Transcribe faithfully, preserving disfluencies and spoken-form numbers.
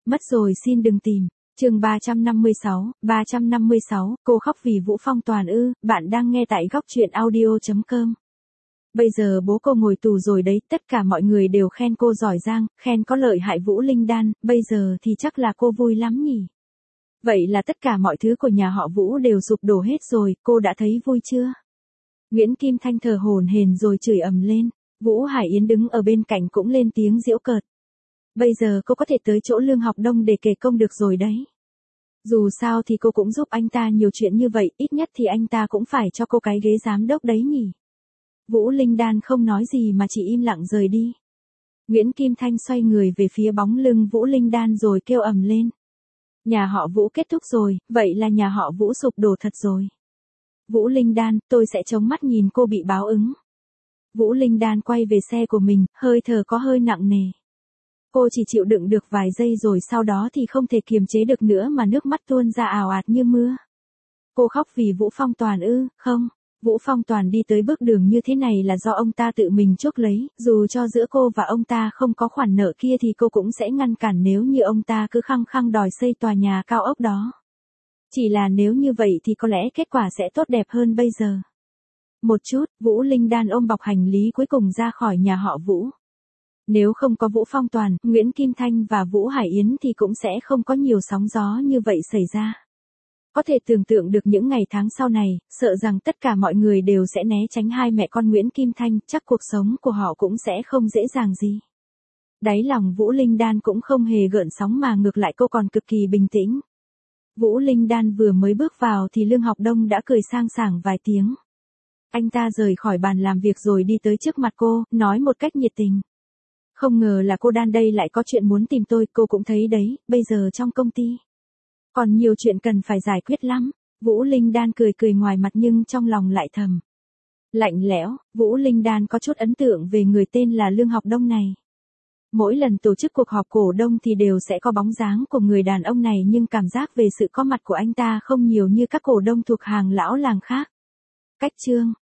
Mất rồi xin đừng tìm. Chương ba trăm năm mươi sáu, ba trăm năm mươi sáu, cô khóc vì Vũ Phong Toàn ư? Bạn đang nghe tại góc truyện audio chấm com. Bây giờ bố cô ngồi tù rồi đấy, tất cả mọi người đều khen cô giỏi giang, khen có lợi hại Vũ Linh Đan, bây giờ thì chắc là cô vui lắm nhỉ? Vậy là tất cả mọi thứ của nhà họ Vũ đều sụp đổ hết rồi, cô đã thấy vui chưa? Nguyễn Kim Thanh thở hổn hển rồi chửi ầm lên. Vũ Hải Yến đứng ở bên cạnh cũng lên tiếng giễu cợt. Bây giờ cô có thể tới chỗ Lương Học Đông để kể công được rồi đấy. Dù sao thì cô cũng giúp anh ta nhiều chuyện như vậy, ít nhất thì anh ta cũng phải cho cô cái ghế giám đốc đấy nhỉ. Vũ Linh Đan không nói gì mà chỉ im lặng rời đi. Nguyễn Kim Thanh xoay người về phía bóng lưng Vũ Linh Đan rồi kêu ầm lên. Nhà họ Vũ kết thúc rồi, vậy là nhà họ Vũ sụp đổ thật rồi. Vũ Linh Đan, tôi sẽ chống mắt nhìn cô bị báo ứng. Vũ Linh Đan quay về xe của mình, hơi thở có hơi nặng nề. Cô chỉ chịu đựng được vài giây rồi sau đó thì không thể kiềm chế được nữa mà nước mắt tuôn ra ào ạt như mưa. Cô khóc vì Vũ Phong Toàn ư? Không, Vũ Phong Toàn đi tới bước đường như thế này là do ông ta tự mình chuốc lấy, dù cho giữa cô và ông ta không có khoản nợ kia thì cô cũng sẽ ngăn cản nếu như ông ta cứ khăng khăng đòi xây tòa nhà cao ốc đó. Chỉ là nếu như vậy thì có lẽ kết quả sẽ tốt đẹp hơn bây giờ. Một chút, Vũ Linh Đan ôm bọc hành lý cuối cùng ra khỏi nhà họ Vũ. Nếu không có Vũ Phong Toàn, Nguyễn Kim Thanh và Vũ Hải Yến thì cũng sẽ không có nhiều sóng gió như vậy xảy ra. Có thể tưởng tượng được những ngày tháng sau này, sợ rằng tất cả mọi người đều sẽ né tránh hai mẹ con Nguyễn Kim Thanh, chắc cuộc sống của họ cũng sẽ không dễ dàng gì. Đáy lòng Vũ Linh Đan cũng không hề gợn sóng mà ngược lại cô còn cực kỳ bình tĩnh. Vũ Linh Đan vừa mới bước vào thì Lương Học Đông đã cười sang sảng vài tiếng. Anh ta rời khỏi bàn làm việc rồi đi tới trước mặt cô, nói một cách nhiệt tình. Không ngờ là cô Đan đây lại có chuyện muốn tìm tôi, cô cũng thấy đấy, bây giờ trong công ty còn nhiều chuyện cần phải giải quyết lắm. Vũ Linh Đan cười cười ngoài mặt nhưng trong lòng lại thầm lạnh lẽo. Vũ Linh Đan có chút ấn tượng về người tên là Lương Học Đông này. Mỗi lần tổ chức cuộc họp cổ đông thì đều sẽ có bóng dáng của người đàn ông này nhưng cảm giác về sự có mặt của anh ta không nhiều như các cổ đông thuộc hàng lão làng khác. Cách chương